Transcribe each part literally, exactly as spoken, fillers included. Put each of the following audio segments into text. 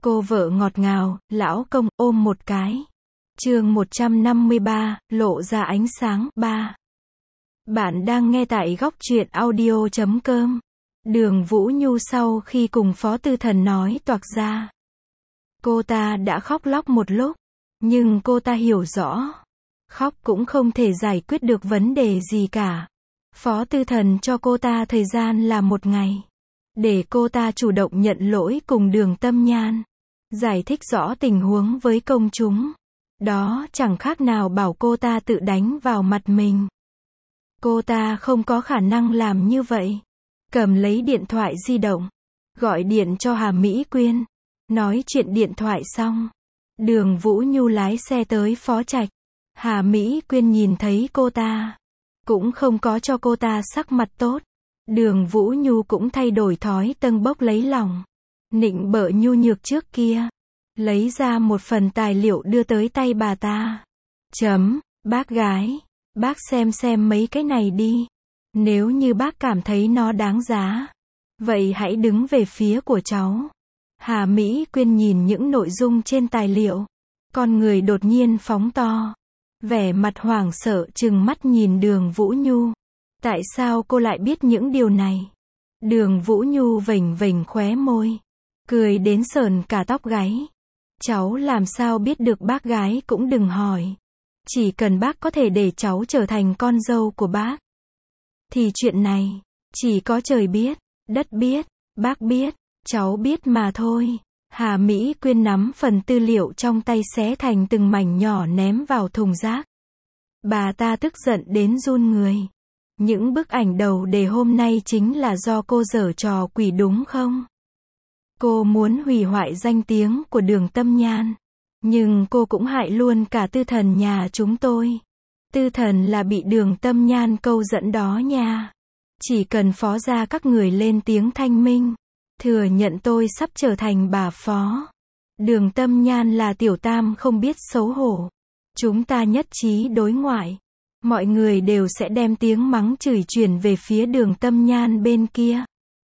Cô vợ ngọt ngào, lão công, ôm một cái. Chương một trăm năm mươi ba, lộ ra ánh sáng, ba. Bạn đang nghe tại góc truyện audio chấm com. Đường Vũ Nhu sau khi cùng Phó Tư Thần nói toạc ra. Cô ta đã khóc lóc một lúc, nhưng cô ta hiểu rõ. Khóc cũng không thể giải quyết được vấn đề gì cả. Phó Tư Thần cho cô ta thời gian là một ngày. Để cô ta chủ động nhận lỗi cùng Đường Tâm Nhan. Giải thích rõ tình huống với công chúng. Đó chẳng khác nào bảo cô ta tự đánh vào mặt mình. Cô ta không có khả năng làm như vậy. Cầm lấy điện thoại di động. Gọi điện cho Hà Mỹ Quyên. Nói chuyện điện thoại xong. Đường Vũ Nhu lái xe tới Phó Trạch. Hà Mỹ Quyên nhìn thấy cô ta. Cũng không có cho cô ta sắc mặt tốt. Đường Vũ Nhu cũng thay đổi thói tâng bốc lấy lòng. Nịnh bợ nhu nhược trước kia. Lấy ra một phần tài liệu đưa tới tay bà ta. Chấm, bác gái. Bác xem xem mấy cái này đi. Nếu như bác cảm thấy nó đáng giá. Vậy hãy đứng về phía của cháu. Hà Mỹ Quyên nhìn những nội dung trên tài liệu. Con người đột nhiên phóng to. Vẻ mặt hoảng sợ trừng mắt nhìn Đường Vũ Nhu. Tại sao cô lại biết những điều này? Đường Vũ Nhu vểnh vểnh khóe môi. Cười đến sờn cả tóc gáy. Cháu làm sao biết được bác gái cũng đừng hỏi. Chỉ cần bác có thể để cháu trở thành con dâu của bác. Thì chuyện này, chỉ có trời biết, đất biết, bác biết, cháu biết mà thôi. Hà Mỹ Quyên nắm phần tư liệu trong tay xé thành từng mảnh nhỏ ném vào thùng rác. Bà ta tức giận đến run người. Những bức ảnh đầu đề hôm nay chính là do cô giở trò quỷ đúng không? Cô muốn hủy hoại danh tiếng của Đường Tâm Nhan. Nhưng cô cũng hại luôn cả Tư Thần nhà chúng tôi. Tư Thần là bị Đường Tâm Nhan câu dẫn đó nha. Chỉ cần Phó gia các người lên tiếng thanh minh. Thừa nhận tôi sắp trở thành bà Phó. Đường Tâm Nhan là tiểu tam không biết xấu hổ. Chúng ta nhất trí đối ngoại. Mọi người đều sẽ đem tiếng mắng chửi chuyển về phía Đường Tâm Nhan bên kia.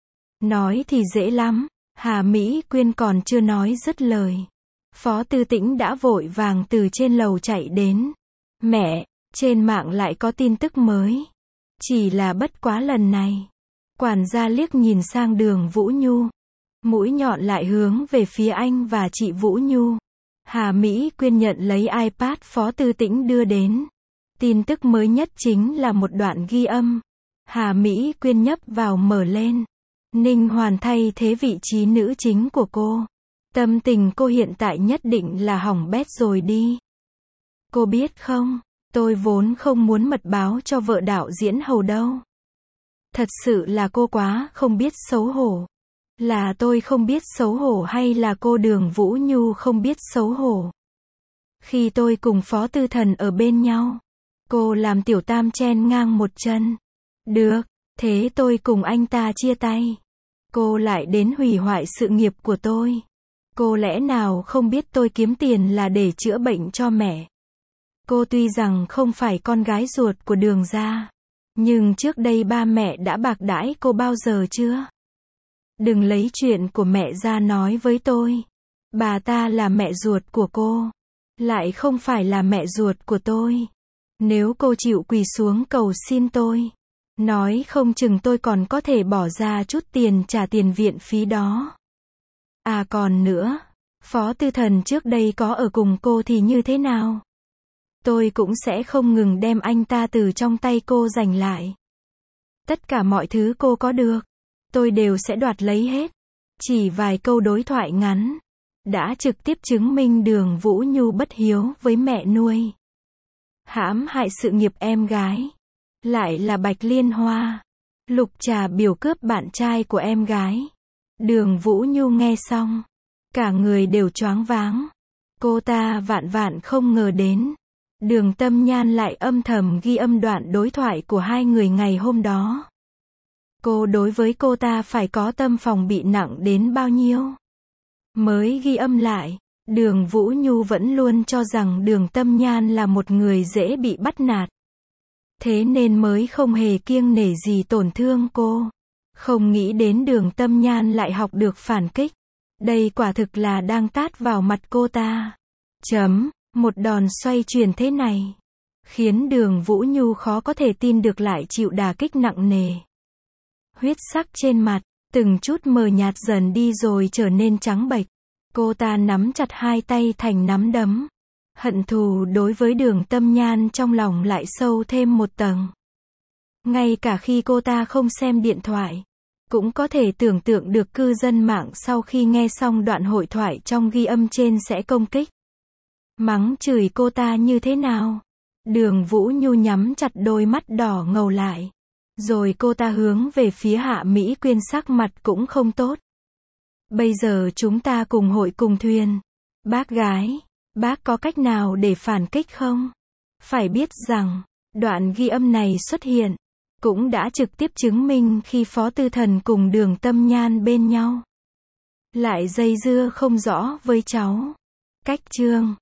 Nói thì dễ lắm. Hà Mỹ Quyên còn chưa nói dứt lời. Phó Tư Tĩnh đã vội vàng từ trên lầu chạy đến. Mẹ, trên mạng lại có tin tức mới. Chỉ là bất quá lần này. Quản gia liếc nhìn sang Đường Vũ Nhu. Mũi nhọn lại hướng về phía anh và chị Vũ Nhu. Hà Mỹ Quyên nhận lấy iPad Phó Tư Tĩnh đưa đến. Tin tức mới nhất chính là một đoạn ghi âm. Hà Mỹ Quyên nhấp vào mở lên. Ninh Hoàn thay thế vị trí nữ chính của cô. Tâm tình cô hiện tại nhất định là hỏng bét rồi đi. Cô biết không, tôi vốn không muốn mật báo cho vợ đạo diễn Hầu đâu. Thật sự là cô quá không biết xấu hổ. Là tôi không biết xấu hổ hay là cô Đường Vũ Nhu không biết xấu hổ? Khi tôi cùng Phó Tư Thần ở bên nhau, cô làm tiểu tam chen ngang một chân. Được, thế tôi cùng anh ta chia tay. Cô lại đến hủy hoại sự nghiệp của tôi. Cô lẽ nào không biết tôi kiếm tiền là để chữa bệnh cho mẹ? Cô tuy rằng không phải con gái ruột của Đường gia, nhưng trước đây ba mẹ đã bạc đãi cô bao giờ chưa? Đừng lấy chuyện của mẹ ra nói với tôi. Bà ta là mẹ ruột của cô, lại không phải là mẹ ruột của tôi. Nếu cô chịu quỳ xuống cầu xin tôi, nói không chừng tôi còn có thể bỏ ra chút tiền trả tiền viện phí đó. À còn nữa, Phó Tư Thần trước đây có ở cùng cô thì như thế nào? Tôi cũng sẽ không ngừng đem anh ta từ trong tay cô giành lại. Tất cả mọi thứ cô có được, tôi đều sẽ đoạt lấy hết. Chỉ vài câu đối thoại ngắn, đã trực tiếp chứng minh Đường Vũ Nhu bất hiếu với mẹ nuôi. Hãm hại sự nghiệp em gái. Lại là Bạch Liên Hoa. Lục Trà biểu cướp bạn trai của em gái. Đường Vũ Nhu nghe xong, cả người đều choáng váng. Cô ta vạn vạn không ngờ đến. Đường Tâm Nhan lại âm thầm ghi âm đoạn đối thoại của hai người ngày hôm đó. Cô đối với cô ta phải có tâm phòng bị nặng đến bao nhiêu? Mới ghi âm lại, Đường Vũ Nhu vẫn luôn cho rằng Đường Tâm Nhan là một người dễ bị bắt nạt. Thế nên mới không hề kiêng nể gì tổn thương cô. Không nghĩ đến Đường Tâm Nhan lại học được phản kích. Đây quả thực là đang tát vào mặt cô ta. Chấm, một đòn xoay chuyển thế này, khiến Đường Vũ Nhu khó có thể tin được lại chịu đả kích nặng nề. Huyết sắc trên mặt, từng chút mờ nhạt dần đi rồi trở nên trắng bệch. Cô ta nắm chặt hai tay thành nắm đấm. Hận thù đối với Đường Tâm Nhan trong lòng lại sâu thêm một tầng. Ngay cả khi cô ta không xem điện thoại, cũng có thể tưởng tượng được cư dân mạng sau khi nghe xong đoạn hội thoại trong ghi âm trên sẽ công kích, mắng chửi cô ta như thế nào. Đường Vũ Nhu nhắm chặt đôi mắt đỏ ngầu lại. Rồi cô ta hướng về phía Hạ Mỹ Quyên, sắc mặt cũng không tốt. Bây giờ chúng ta cùng hội cùng thuyền. Bác gái, bác có cách nào để phản kích không? Phải biết rằng, đoạn ghi âm này xuất hiện, cũng đã trực tiếp chứng minh khi Phó Tư Thần cùng Đường Tâm Nhan bên nhau, lại dây dưa không rõ với cháu. Cách chương